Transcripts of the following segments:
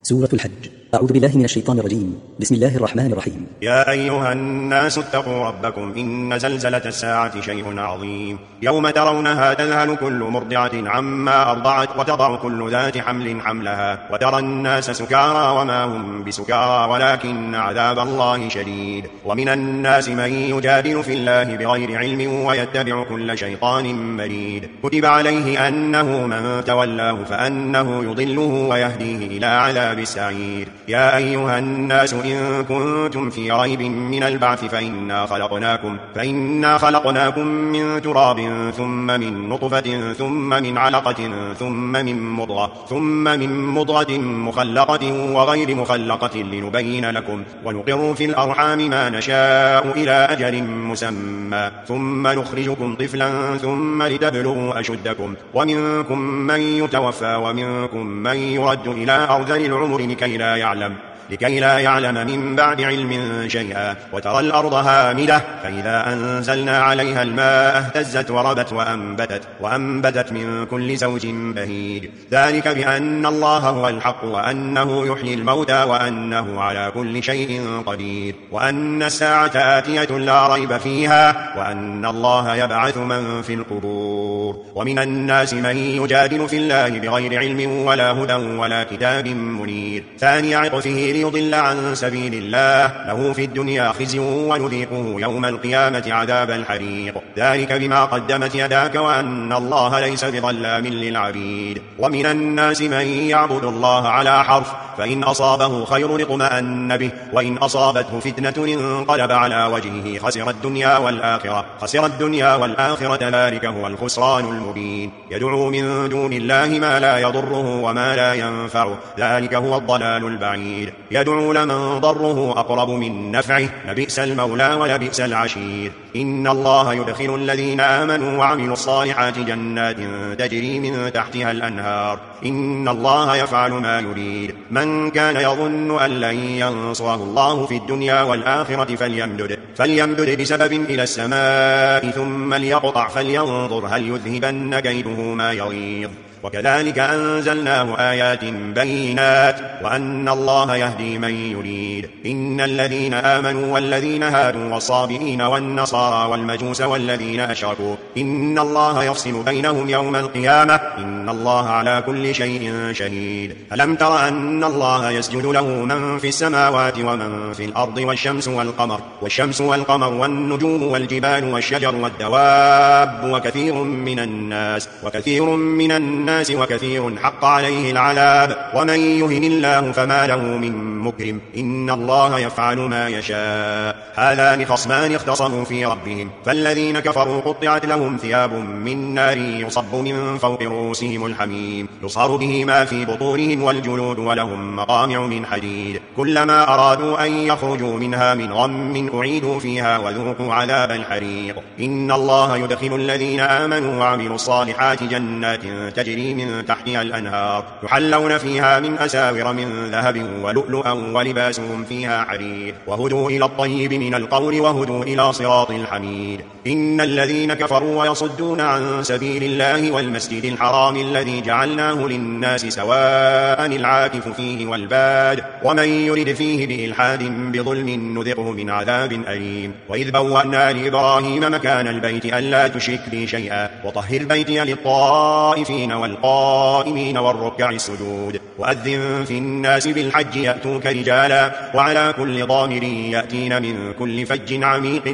سورة الحج. أعوذ بالله من الشيطان الرجيم. بسم الله الرحمن الرحيم. يا أيها الناس اتقوا ربكم إن زلزلة الساعة شيء عظيم يوم ترونها تذهل كل مرضعة عما أرضعت وتضع كل ذات حمل حملها وترى الناس سكارى وما هم بسكارى ولكن عذاب الله شديد. ومن الناس من يجادل في الله بغير علم ويتبع كل شيطان مريد. كتب عليه أنه من تولاه فأنه يضله ويهديه إلى عذاب السعير. يا أيها الناس إن كنتم في ريب من البعث فإنا خلقناكم من تراب ثم من نطفة ثم من علقة ثم من مضغة مخلقة وغير مخلقة لنبين لكم ونقر في الأرحام ما نشاء إلى أجل مسمى ثم نخرجكم طفلا ثم لتبلغوا أشدكم ومنكم من يتوفى ومنكم من يرد إلى أرذل العمر لكي لا يعلم من بعد علم شيئا. وترى الأرض هامدة فإذا أنزلنا عليها الماء اهتزت وربت وأنبتت من كل زوج بهيج. ذلك بأن الله هو الحق وأنه يحيي الموتى وأنه على كل شيء قدير وأن الساعة آتية لا ريب فيها وأن الله يبعث من في القبور. ومن الناس من يجادل في الله بغير علم ولا هدى ولا كتاب منير. ثاني عطفه ليضل عن سبيل الله له في الدنيا خزي ونذيقه يوم القيامة عذاب الحريق. ذلك بما قدمت يداك وأن الله ليس بظلام للعبيد. ومن الناس من يعبد الله على حرف فإن أصابه خير اطمأن به وإن أصابته فتنة انقلب على وجهه خسر الدنيا والآخرة ذلك هو الخسران المبين. يدعو من دون الله ما لا يضره وما لا ينفعه ذلك هو الضلال البعيد. يدعو لمن ضره أقرب من نفعه لبئس المولى ولبئس العشير. إن الله يدخل الذين آمنوا وعملوا الصالحات جنات تجري من تحتها الأنهار إن الله يفعل ما يريد. من كان يظن أن لن ينصره الله في الدنيا والآخرة فليمدد بسبب إلى السماء ثم ليقطع فلينظر هل يذهبن كيده ما يغيظ. وكذلك أنزلناه آيات بينات وأن الله يهدي من يريد. إن الذين آمنوا والذين هادوا والصابئين والنصارى والمجوس والذين أشركوا إن الله يفصل بينهم يوم القيامة إن الله على كل شيء شهيد. ألم تر أن الله يسجد له من في السماوات ومن في الأرض والشمس والقمر والنجوم والجبال والشجر والدواب وكثير من الناس وكثير حق عليه العذاب ومن يهن الله فما له من مكرم إن الله يفعل ما يشاء. هذان خصمان اختصموا في ربهم فالذين كفروا قطعت لهم ثياب من نار يصب من فوق رؤوسهم الحميم يصهر به ما في بطونهم والجلود ولهم مقامع من حديد كلما أرادوا أن يخرجوا منها من غم أعيدوا فيها وذوقوا عذاب الحريق. إن الله يدخل الذين آمنوا وعملوا الصالحات جنات تجري من تحتها الأنهار يحلون فيها من أساور من ذهب ولؤلؤا ولباسهم فيها حرير وهدوا إلى الطيب من القول وهدوا إلى صراط الحميد. إن الذين كفروا ويصدون عن سبيل الله والمسجد الحرام الذي جعلناه للناس سواء العاكف فيه والباد ومن يرد فيه بإلحاد بظلم نذقه من عذاب أليم. وإذ بوأنا لإبراهيم مكان البيت ألا تشرك بي شيئا وطهر بيتي للطائفين والقائمين والركع السجود. وأذن في الناس بالحج يأتوك رجالا وعلى كل ضامر يأتين من كل فج عميق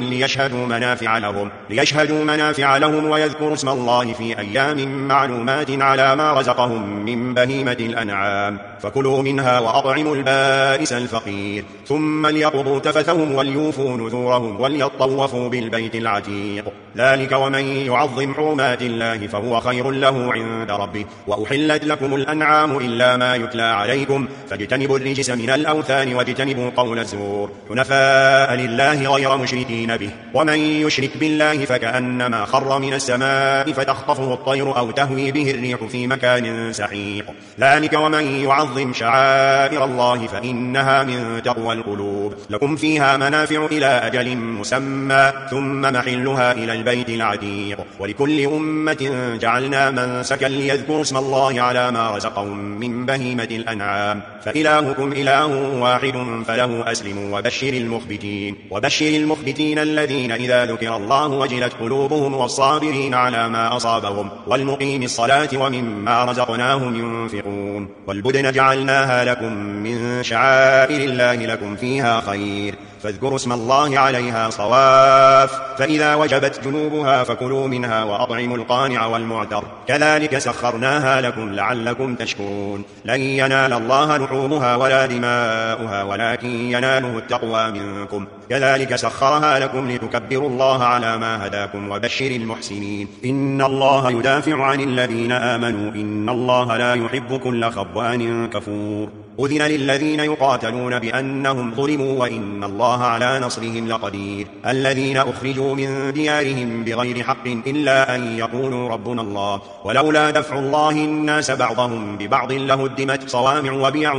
ليشهدوا منافع لهم ويذكروا اسم الله في أيام معلومات على ما رزقهم من بهيمة الأنعام فكلوا منها وأطعموا البائس الفقير ثم ليقضوا تفثهم وليوفوا نذورهم وليطوفوا بالبيت العتيق. ذلك ومن يعظم حرمات الله فهو خير له عند ربه. وأحلت لكم الأنعام إلا ما يتلى عليكم فاجتنبوا الرجس من الأوثان واجتنبوا قول الزور حنفاء لله غير مشركين به. ومن يشرك بالله فكأنما خر من السماء فتخطفه الطير أو تهوي به الريح في مكان سحيق. ذلك ومن يعظم شعائر الله فإنها من تقوى القلوب. لكم فيها منافع إلى أجل مسمى ثم محلها إلى البيت العتيق. ولكل أمة جعلنا منسكا ليذكروا اسم الله على ما رزقهم من بهيمة الأنعام فإلهكم إله واحد فله أسلموا وبشر المخبتين الذين إذا ذكر الله وجلت قلوبهم والصابرين على ما أصابهم والمقيم الصلاة ومما رزقناهم ينفقون والبدن جعلناها لكم من شعائر الله لكم فيها خير فاذكروا اسم الله عليها صواف فإذا وجبت جنوبها فكلوا منها وأطعموا القانع والمعتر كذلك سخرناها لكم لعلكم تشكرون لن ينال الله لحومها ولا دماؤها ولكن يناله التقوى منكم كذلك سخرها لكم لتكبروا الله على ما هداكم وبشر المحسنين إن الله يدافع عن الذين آمنوا إن الله لا يحب كل خوان كفور أذن للذين يقاتلون بأنهم ظلموا وإن الله على نصرهم لقدير الذين أخرجوا من ديارهم بغير حق إلا أن يقولوا ربنا الله ولولا دفع الله الناس بعضهم ببعض لهدمت صوامع وبيع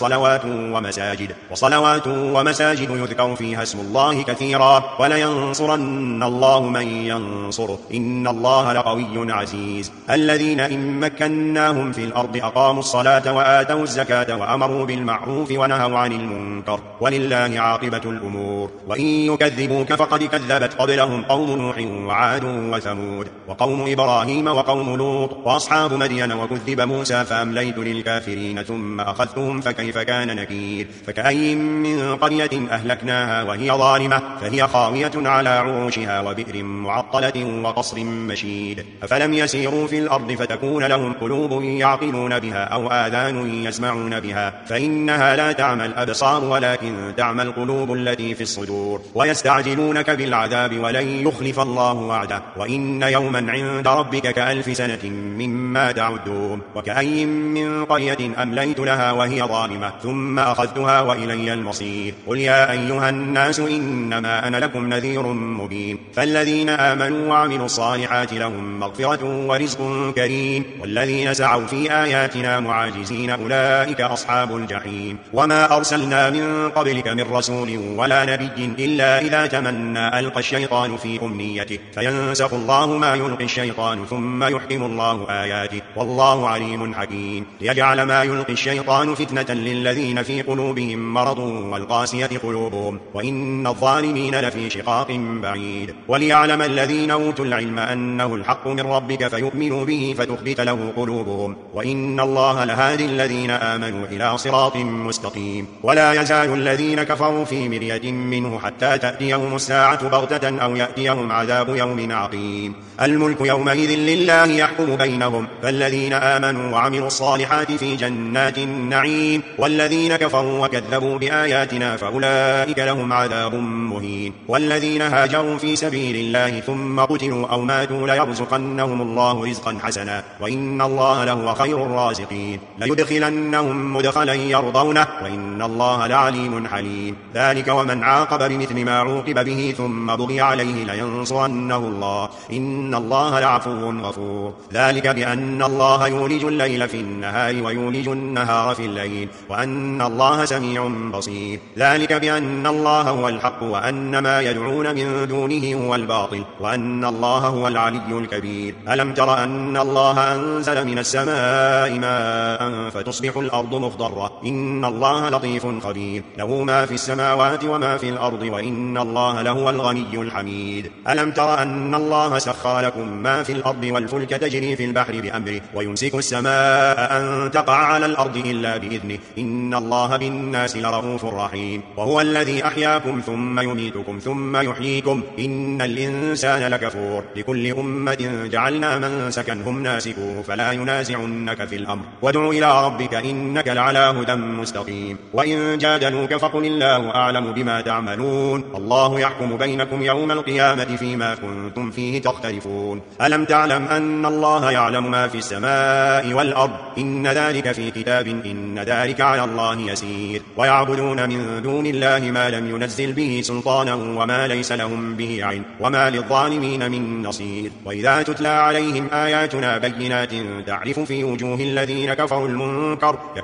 وصلوات ومساجد يذكر فيها اسم الله كثيرا ولينصرن الله من ينصره إن الله لقوي عزيز الذين إن مكناهم في الأرض أقاموا الصلاة وآتوا الزكاة وأمروا بالمعروف ونهوا عن المنكر ولله عاقبة الأمور وإن يكذبوك فقد كذبت قبلهم قوم نوح وعاد وثمود وقوم إبراهيم وقوم لوط وأصحاب مدين وكذب موسى فأمليت للكافرين ثم أخذتهم فكيف كان نكير فكأي من قرية أهلكناها وهي ظالمة فهي خاوية على عروشها وبئر معطلة وقصر مشيد أفلم يسيروا في الأرض فتكون لهم قلوب يعقلون بها أو آذان يسمعون بها فإنها لا تعمى الأبصار ولكن تعمى القلوب التي في الصدور ويستعجلونك بالعذاب ولن يخلف الله وعده وإن يوما عند ربك كألف سنة مما تعدون وكأي من قرية أمليت لها وهي ظالمة ثم أخذتها وإلي المصير قل يا أيها الناس إنما أنا لكم نذير مبين فالذين آمنوا وعملوا الصالحات لهم مغفرة ورزق كريم والذين سعوا في آياتنا معاجزين أولئك أصحاب الجحيم وما أرسلنا من قبلك من رسول ولا نبي إلا إذا تمنى ألقى الشيطان في أمنيته فينسخ الله ما يلقي الشيطان ثم يحكم الله آياته والله عليم حكيم ليجعل ما يلقي الشيطان فتنة للذين في قلوبهم مرض والقاسية قلوبهم وإن الظالمين لفي شقاق بعيد وليعلم الذين أوتوا العلم أنه الحق من ربك فيؤمنوا به فتخبت له قلوبهم وإن الله لهادي الذين آمنوا إلى صراط مستقيم ولا يزال الذين كفروا في مرية منه حتى تأتيهم الساعة بغتة أو يأتيهم عذاب يوم عقيم الملك يومئذ لله يحكم بينهم فالذين آمنوا وعملوا الصالحات في جنات النعيم والذين كفروا وكذبوا بآياتنا فأولئك لهم عذاب مهين والذين هاجروا في سبيل الله ثم قتلوا أو ماتوا ليرزقنهم الله رزقا حسنا وإن الله لهو خير الرازقين ليدخلنهم مدخلا يرضونه وإن الله لعليم حليم ذلك ومن عاقب بمثل ما عوقب به ثم بغي عليه لينصرنه الله إن الله لعفو غفور ذلك بأن الله يولج الليل في النهار ويولج النهار في الليل وأن الله سميع بصير ذلك بأن الله هو الحق وأن ما يدعون من دونه هو الباطل وأن الله هو العلي الكبير ألم تر أن الله أنزل من السماء ماء فتصبح الأرض مخضرة إن الله لطيف خبير له ما في السماوات وما في الأرض وإن الله لهو الغني الحميد ألم تر أن الله سخر لكم ما في الأرض والفلك تجري في البحر بأمره ويمسك السماء أن تقع على الأرض إلا بإذنه إن الله بالناس لرؤوف رحيم وهو الذي أحياكم ثم يميتكم ثم يحييكم إن الإنسان لكفور لكل أمة جعلنا منسكا هم ناسكوه فلا ينازعنك في الأمر وادع إلى ربك إنك لعلى هدى مستقيم وإن جادلوك فقل الله أعلم بما تعملون الله يحكم بينكم يوم القيامة فيما كنتم فيه تختلفون ألم تعلم أن الله يعلم ما في السماء والأرض إن ذلك في كتاب إن ذلك على الله يسير ويعبدون من دون الله ما لم ينزل به سلطانا وما ليس لهم به علم وما للظالمين من نصير وإذا تتلى عليهم آياتنا بينات تعرف في وجوه الذين كفروا المنكر يكادون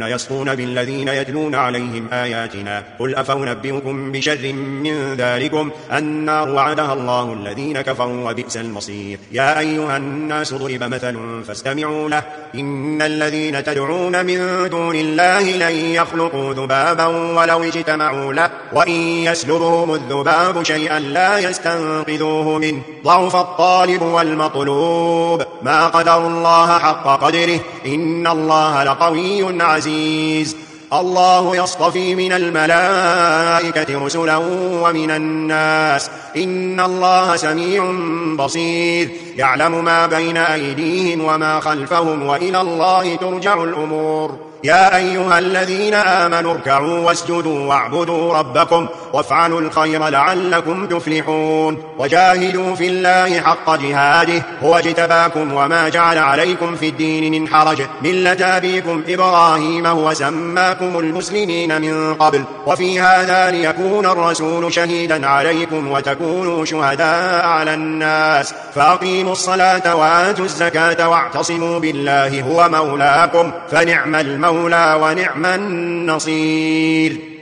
يسطون بالذين يتلون عليهم آياتنا قل أفأنبئكم بشر من ذلكم النار وعدها الله الذين كفروا وبئس المصير يا أيها الناس ضرب مثل فاستمعوا له إن الذين تدعون من دون الله لن يخلقوا ذبابا ولو اجتمعوا له وإن يسلبهم الذباب شيئا لا يستنقذوه منه ضعف الطالب والمطلوب ما قدر الله حق قدره إن الله لقوي عزيز الله يصطفي من الملائكة رسلا ومن الناس إن الله سميع بصير يعلم ما بين أيديهم وما خلفهم وإلى الله ترجع الأمور يا أيها الذين آمنوا اركعوا واسجدوا واعبدوا ربكم وافعلوا الخير لعلكم تفلحون وجاهدوا في الله حق جهاده هو اجتباكم وما جعل عليكم في الدين من حرج ملة أبيكم إبراهيم هو سماكم المسلمين من قبل وفي هذا ليكون الرسول شهيدا عليكم وتكونوا شهداء على الناس فأقيموا الصلاة وآتوا الزكاة واعتصموا بالله هو مولاكم فنعم المولى ونعم النصير